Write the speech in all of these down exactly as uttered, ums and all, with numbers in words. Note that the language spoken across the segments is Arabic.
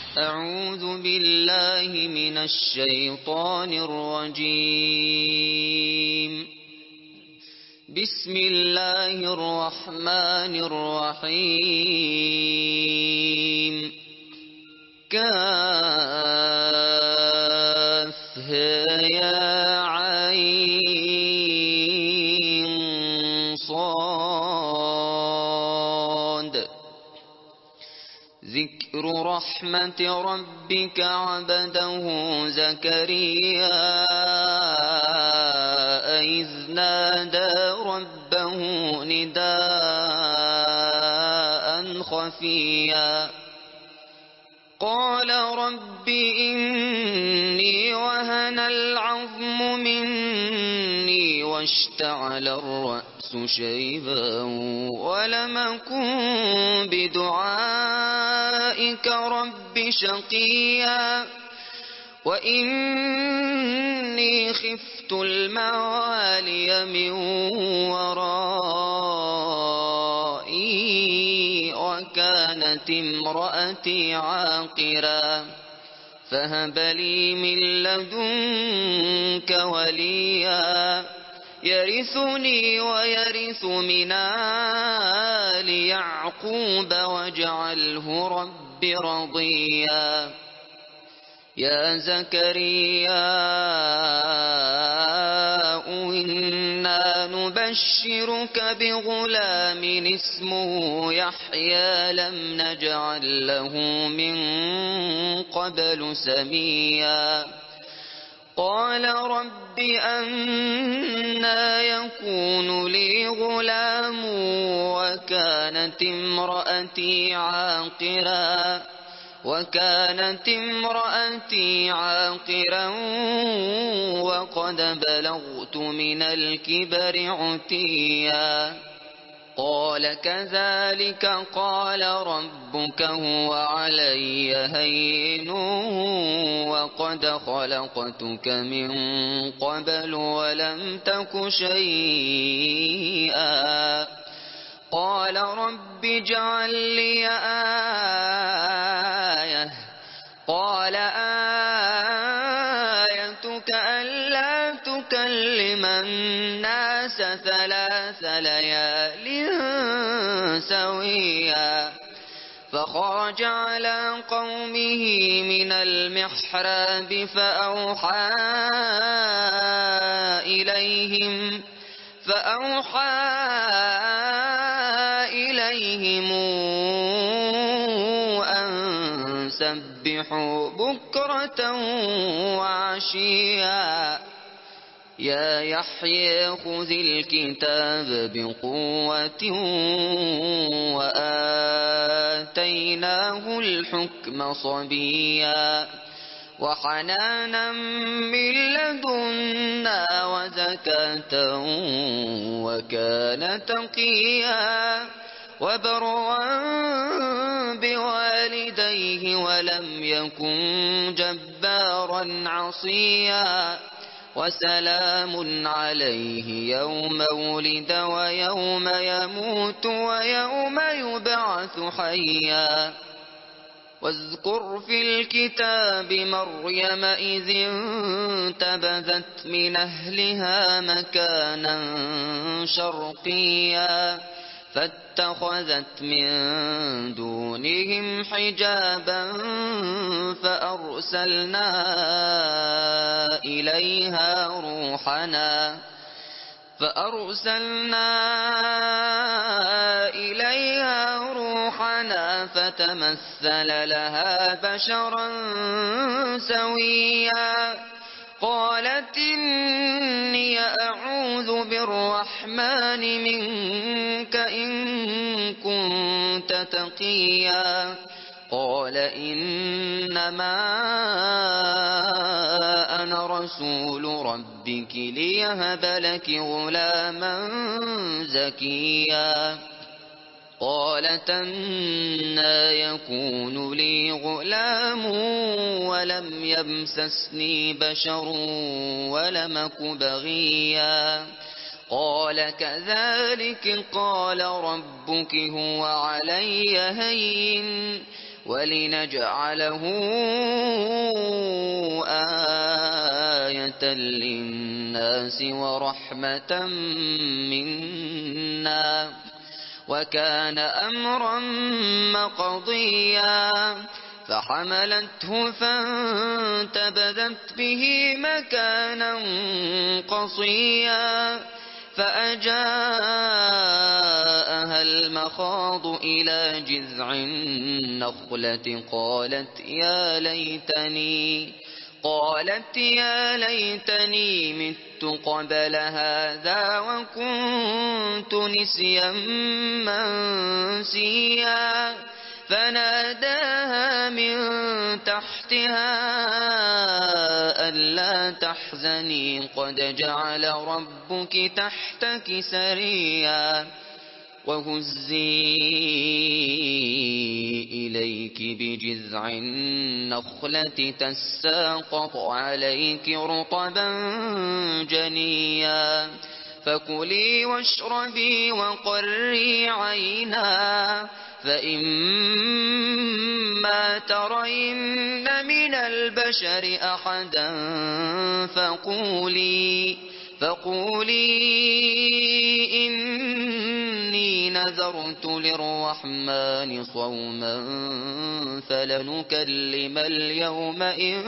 أعوذ بالله من الشيطان الرجيم. بسم الله الرحمن الرحيم. كافها يا عين صاد. ذكر رحمة ربك عبده زكريا إذ نادى ربه نداء خفيا قال رب إني وهن العظم مني واشتعل الرأس شيبا ولم أكن بدعائك رب شقيا وإني خفت الموالي من ورائي وكانت امرأتي عاقرا فهب لي من لدنك وليا يرثني ويرث من آل يعقوب واجعله رب رضيا. يا زكريا إنا نبشرك بغلام اسمه يحيى لم نجعل له من قبل سميا قال رب أنى يكون لي غلام وكانت امرأتي عاقرا وكانت امرأتي عاقرا وقد بلغت من الكبر عتيا قال كذلك قال ربك هو علي هين وقد خلقتك من قبل ولم تك شيئا قال رب اجعل لي آية قال آيتك ألا تكلم الناس ثلاث ليال سويا فخرج على قومه من المحراب فأوحى إليهم فأوحى إليهم أن سبحوا بكرة وعشيا يا يحيى خذ الكتاب بقوة وآتيناه الحكم صبيا وحنانا من لدنا وزكاة وكان تقيا وبرا بوالديه ولم يكن جبارا عصيا وسلام عليه يوم ولد ويوم يموت ويوم يبعث حيا واذكر في الكتاب مريم إذ انتبذت من أهلها مكانا شرقيا فاتخذت من دونهم حجابا فأرسلنا إليها روحنا فأرسلنا إليها روحنا فتمثل لها بشرا سويا قالت إني أعوذ بالرحمن منك إن كنت تقيا قال إنما أنا رسول ربك ليهب لك غلاما زكيا قالت أنى يكون لي غلام ولم يمسسني بشر ولم أك بغيا قال كذلك قال ربك هو علي هين ولنجعله آية للناس ورحمة منا وكان أمرا مقضيا فحملته فانتبذت به مكانا قصيا فأجاءها المخاض إلى جذع النخلة قالت يا ليتني قالت يا ليتني مت قبل هذا وكنت نسيا منسيا فناداها من تحتها ألا تحزني قد جعل ربك تحتك سريا وهزي إليك بجذع النخلة تساقط عليك رطبا جنيا فكلي واشربي وقري عينا فإما ترين من البشر أحدا فقولي فقولي إني نذرت للرحمن صوما فلنكلم اليوم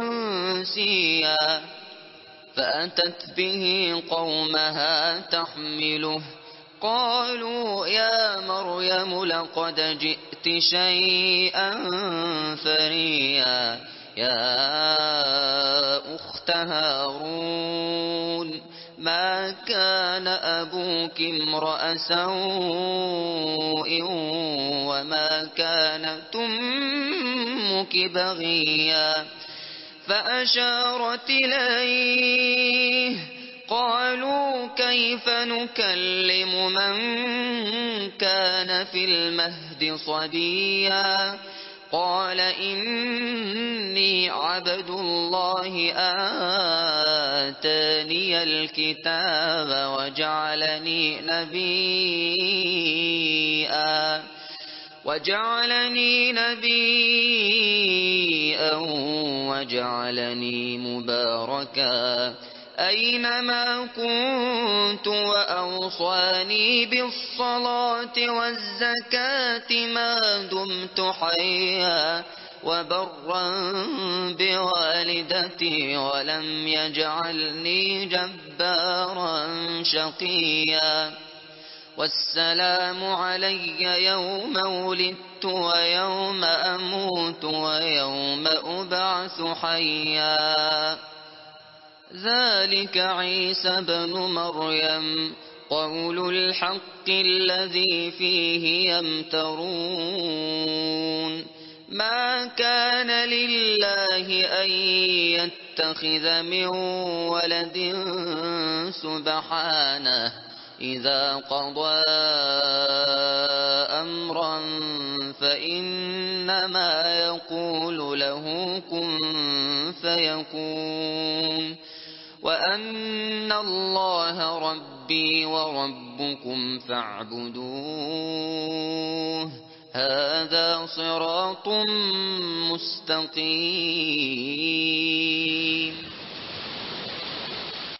إنسيا فأتت به قومها تحمله قالوا يا مريم لقد جئت شيئا فريا يا أخت هارون ما كان أبوك امرأ سوء وما كانت أمك بغيا فأشارت إليه قالوا كيف نكلم من كان في المهد صبيا قال إني عبد الله آتاني الكتاب وجعلني نبيا وجعلني نبيا وجعلني مباركا أينما كنت وأوصاني بالصلاة والزكاة ما دمت حيا وبرا بوالدتي ولم يجعلني جبارا شقيا والسلام علي يوم ولدت ويوم أموت ويوم أبعث حيا ذلك عيسى بن مريم قول الحق الذي فيه يمترون ما كان لله أن يتخذ من ولد سبحانه إذا قضى أمرا فإنما يقول له كن فيكون وأن الله ربي وربكم فاعبدوه هذا صراط مستقيم